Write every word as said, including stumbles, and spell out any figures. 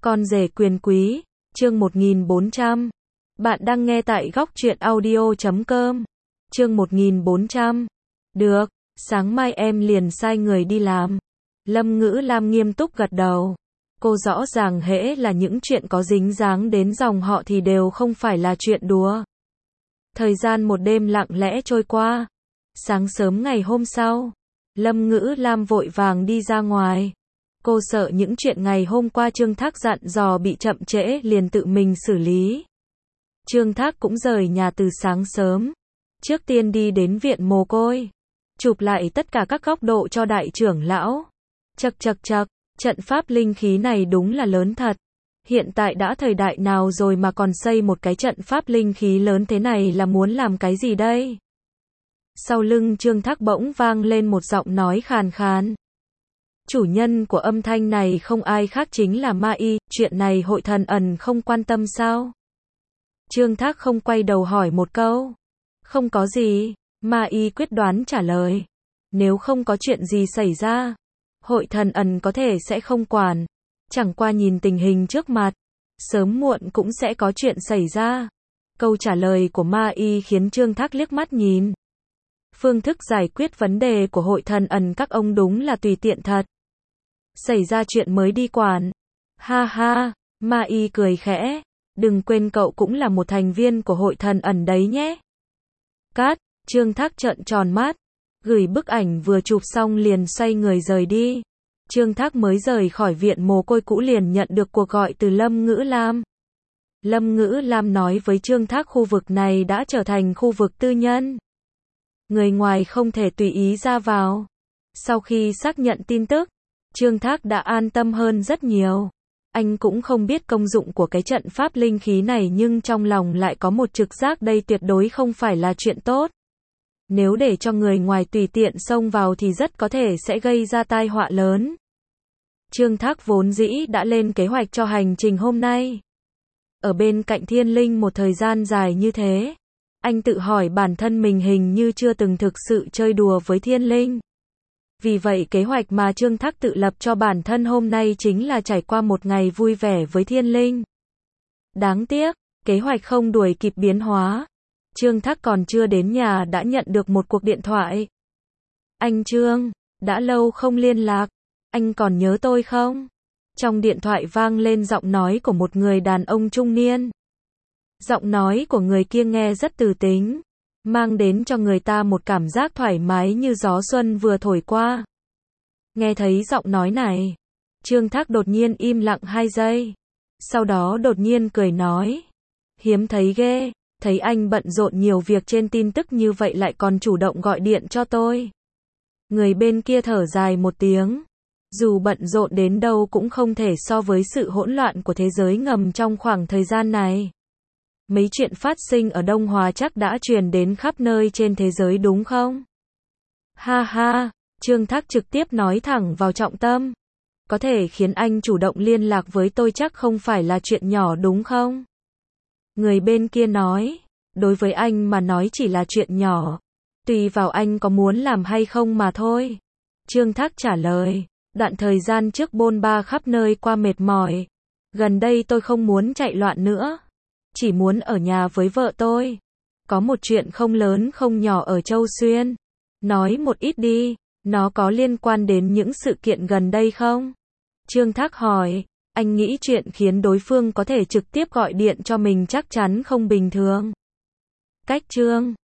Con rể quyền quý, chương một nghìn bốn trăm. Bạn đang nghe tại góc truyện audio chấm com. Chương một nghìn bốn trăm. Được, sáng mai em liền sai người đi làm. Lâm Ngữ Lam nghiêm túc gật đầu. Cô rõ ràng hễ là những chuyện có dính dáng đến dòng họ thì đều không phải là chuyện đùa. Thời gian một đêm lặng lẽ trôi qua. Sáng sớm ngày hôm sau, Lâm Ngữ Lam vội vàng đi ra ngoài. Cô sợ những chuyện ngày hôm qua Trương Thác dặn dò bị chậm trễ liền tự mình xử lý. Trương Thác cũng rời nhà từ sáng sớm. Trước tiên đi đến viện mồ côi, chụp lại tất cả các góc độ cho đại trưởng lão. Chậc chậc chậc, trận pháp linh khí này đúng là lớn thật. Hiện tại đã thời đại nào rồi mà còn xây một cái trận pháp linh khí lớn thế này là muốn làm cái gì đây? Sau lưng Trương Thác bỗng vang lên một giọng nói khàn khàn. Chủ nhân của âm thanh này không ai khác chính là Ma Y, chuyện này hội thần ẩn không quan tâm sao? Trương Thác không quay đầu hỏi một câu. Không có gì, Ma Y quyết đoán trả lời. Nếu không có chuyện gì xảy ra, hội thần ẩn có thể sẽ không quản. Chẳng qua nhìn tình hình trước mặt, sớm muộn cũng sẽ có chuyện xảy ra. Câu trả lời của Ma Y khiến Trương Thác liếc mắt nhìn. Phương thức giải quyết vấn đề của hội thần ẩn các ông đúng là tùy tiện thật. Xảy ra chuyện mới đi quản. Ha ha, Ma Y cười khẽ. Đừng quên cậu cũng là một thành viên của hội thần ẩn đấy nhé. Cát, Trương Thác trợn tròn mắt. Gửi bức ảnh vừa chụp xong liền xoay người rời đi. Trương Thác mới rời khỏi viện mồ côi cũ liền nhận được cuộc gọi từ Lâm Ngữ Lam. Lâm Ngữ Lam nói với Trương Thác khu vực này đã trở thành khu vực tư nhân. Người ngoài không thể tùy ý ra vào. Sau khi xác nhận tin tức, Trương Thác đã an tâm hơn rất nhiều. Anh cũng không biết công dụng của cái trận pháp linh khí này nhưng trong lòng lại có một trực giác đây tuyệt đối không phải là chuyện tốt. Nếu để cho người ngoài tùy tiện xông vào thì rất có thể sẽ gây ra tai họa lớn. Trương Thác vốn dĩ đã lên kế hoạch cho hành trình hôm nay. Ở bên cạnh Thiên Linh một thời gian dài như thế, anh tự hỏi bản thân mình hình như chưa từng thực sự chơi đùa với Thiên Linh. Vì vậy kế hoạch mà Trương Thác tự lập cho bản thân hôm nay chính là trải qua một ngày vui vẻ với Thiên Linh. Đáng tiếc, kế hoạch không đuổi kịp biến hóa. Trương Thác còn chưa đến nhà đã nhận được một cuộc điện thoại. Anh Trương, đã lâu không liên lạc, anh còn nhớ tôi không? Trong điện thoại vang lên giọng nói của một người đàn ông trung niên. Giọng nói của người kia nghe rất từ tính, mang đến cho người ta một cảm giác thoải mái như gió xuân vừa thổi qua. Nghe thấy giọng nói này, Trương Thác đột nhiên im lặng hai giây. Sau đó đột nhiên cười nói. Hiếm thấy ghê, thấy anh bận rộn nhiều việc trên tin tức như vậy lại còn chủ động gọi điện cho tôi. Người bên kia thở dài một tiếng. Dù bận rộn đến đâu cũng không thể so với sự hỗn loạn của thế giới ngầm trong khoảng thời gian này. Mấy chuyện phát sinh ở Đông Hòa chắc đã truyền đến khắp nơi trên thế giới đúng không? Ha ha, Trương Thác trực tiếp nói thẳng vào trọng tâm. Có thể khiến anh chủ động liên lạc với tôi chắc không phải là chuyện nhỏ đúng không? Người bên kia nói, đối với anh mà nói chỉ là chuyện nhỏ. Tùy vào anh có muốn làm hay không mà thôi. Trương Thác trả lời, đoạn thời gian trước bôn ba khắp nơi qua mệt mỏi. Gần đây tôi không muốn chạy loạn nữa. Chỉ muốn ở nhà với vợ tôi. Có một chuyện không lớn không nhỏ ở Châu Xuyên. Nói một ít đi, nó có liên quan đến những sự kiện gần đây không? Trương Thác hỏi, anh nghĩ chuyện khiến đối phương có thể trực tiếp gọi điện cho mình chắc chắn không bình thường. Cách Trương